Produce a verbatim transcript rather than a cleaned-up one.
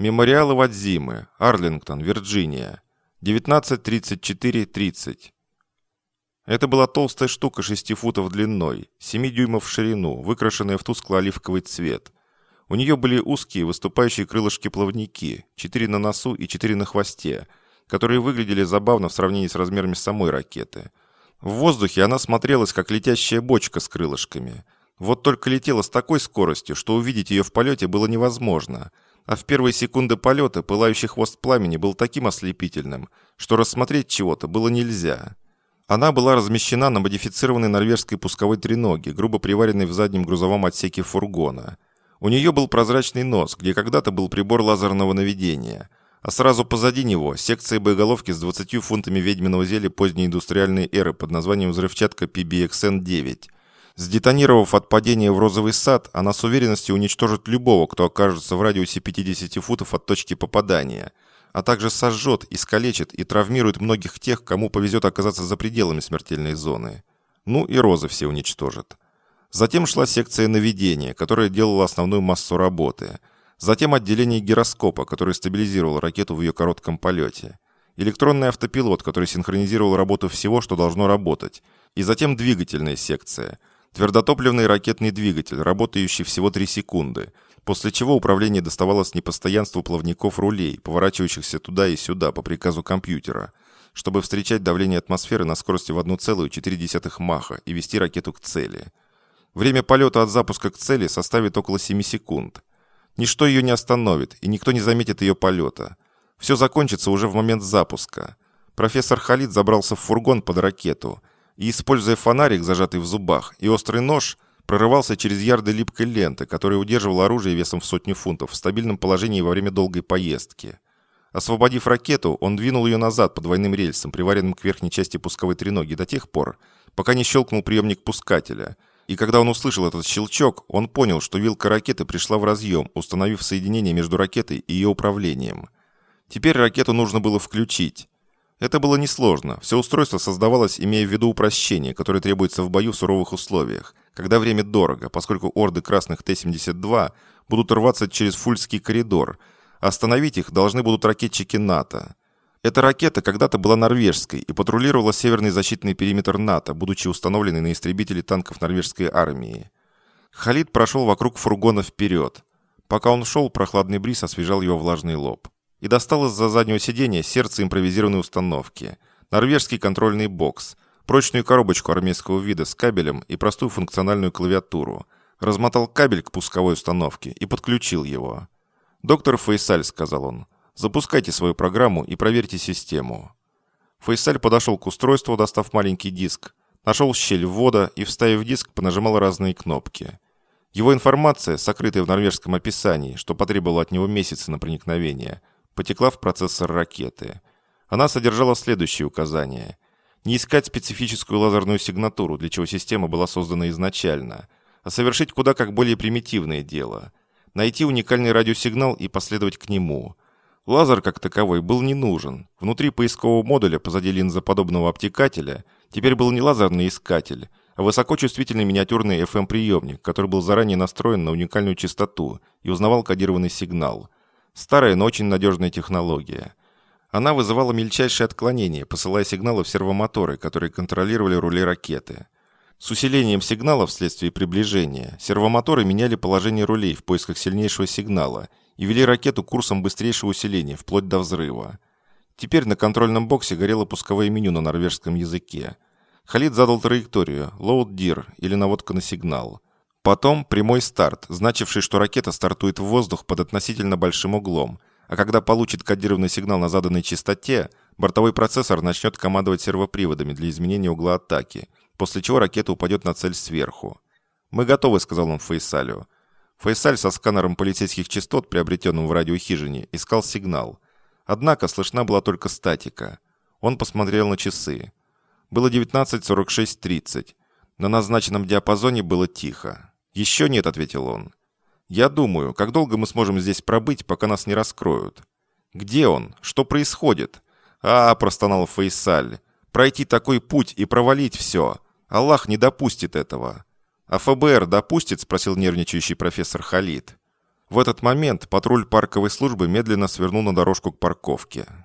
Мемориал Ивадзимы, Арлингтон, Вирджиния. девятнадцать тридцать четыре тридцать. Это была толстая штука шести футов длиной, семи дюймов в ширину, выкрашенная в тускло-оливковый цвет. У нее были узкие выступающие крылышки-плавники, четыре на носу и четыре на хвосте, которые выглядели забавно в сравнении с размерами самой ракеты. В воздухе она смотрелась, как летящая бочка с крылышками. Вот только летела с такой скоростью, что увидеть ее в полете было невозможно. А в первые секунды полета пылающий хвост пламени был таким ослепительным, что рассмотреть чего-то было нельзя. Она была размещена на модифицированной норвежской пусковой треноге, грубо приваренной в заднем грузовом отсеке фургона. У нее был прозрачный нос, где когда-то был прибор лазерного наведения, а сразу позади него секция боеголовки с двадцатью фунтами ведьминого зелья поздней индустриальной эры под названием взрывчатка пи би икс эн девять. Сдетонировав от падения в розовый сад, она с уверенностью уничтожит любого, кто окажется в радиусе пятидесяти футов от точки попадания, а также сожжет, искалечит и травмирует многих тех, кому повезет оказаться за пределами смертельной зоны. Ну и розы все уничтожит. Затем шла секция наведения, которая делала основную массу работы. Затем отделение гироскопа, который стабилизировал ракету в ее коротком полете. Электронный автопилот, который синхронизировал работу всего, что должно работать. И затем двигательная секция. Твердотопливный ракетный двигатель, работающий всего три секунды, после чего управление доставалось непостоянству плавников рулей, поворачивающихся туда и сюда по приказу компьютера, чтобы встречать давление атмосферы на скорости в одна целая четыре десятых маха и вести ракету к цели. Время полета от запуска к цели составит около семи секунд. Ничто ее не остановит, и никто не заметит ее полета. Все закончится уже в момент запуска. Профессор Халид забрался в фургон под ракету и, используя фонарик, зажатый в зубах, и острый нож, прорывался через ярды липкой ленты, которая удерживала оружие весом в сотню фунтов в стабильном положении во время долгой поездки. Освободив ракету, он двинул ее назад по двойным рельсам, приваренным к верхней части пусковой треноги, до тех пор, пока не щелкнул приемник пускателя. И когда он услышал этот щелчок, он понял, что вилка ракеты пришла в разъем, установив соединение между ракетой и ее управлением. Теперь ракету нужно было включить. Это было несложно. Все устройство создавалось, имея в виду упрощение, которое требуется в бою в суровых условиях, когда время дорого, поскольку орды красных Т семьдесят два будут рваться через Фульский коридор, а остановить их должны будут ракетчики НАТО. Эта ракета когда-то была норвежской и патрулировала северный защитный периметр НАТО, будучи установленной на истребители танков норвежской армии. Халид прошел вокруг фургона вперед. Пока он шел, прохладный бриз освежал его влажный лоб. И достал из-за заднего сиденья сердце импровизированной установки, норвежский контрольный бокс, прочную коробочку армейского вида с кабелем и простую функциональную клавиатуру, размотал кабель к пусковой установке и подключил его. «Доктор Фейсаль», — сказал он, — «запускайте свою программу и проверьте систему». Фейсаль подошел к устройству, достав маленький диск, нашел щель ввода и, вставив диск, понажимал разные кнопки. Его информация, сокрытая в норвежском описании, что потребовало от него месяцы на проникновение, потекла в процессор ракеты. Она содержала следующие указания. Не искать специфическую лазерную сигнатуру, для чего система была создана изначально, а совершить куда как более примитивное дело. Найти уникальный радиосигнал и последовать к нему. Лазер как таковой был не нужен. Внутри поискового модуля, позади линзоподобного обтекателя, теперь был не лазерный искатель, а высокочувствительный миниатюрный эф эм-приемник, который был заранее настроен на уникальную частоту и узнавал кодированный сигнал. Старая, но очень надежная технология. Она вызывала мельчайшие отклонения, посылая сигналы в сервомоторы, которые контролировали рули ракеты. С усилением сигнала вследствие приближения сервомоторы меняли положение рулей в поисках сильнейшего сигнала и вели ракету курсом быстрейшего усиления, вплоть до взрыва. Теперь на контрольном боксе горело пусковое меню на норвежском языке. Халид задал траекторию «Load Dir» или наводка на сигнал. Потом прямой старт, значивший, что ракета стартует в воздух под относительно большим углом, а когда получит кодированный сигнал на заданной частоте, бортовой процессор начнет командовать сервоприводами для изменения угла атаки, после чего ракета упадет на цель сверху. «Мы готовы», — сказал он Фейсалю. Фейсаль со сканером полицейских частот, приобретенным в радиохижине, искал сигнал. Однако слышна была только статика. Он посмотрел на часы. Было девятнадцать сорок шесть тридцать. На назначенном диапазоне было тихо. «Еще нет», — ответил он. «Я думаю, как долго мы сможем здесь пробыть, пока нас не раскроют?» «Где он? Что происходит?» «А, — простонал Фейсаль, — пройти такой путь и провалить все. Аллах не допустит этого». «А эф бэ эр допустит?» — спросил нервничающий профессор Халид. В этот момент патруль парковой службы медленно свернул на дорожку к парковке.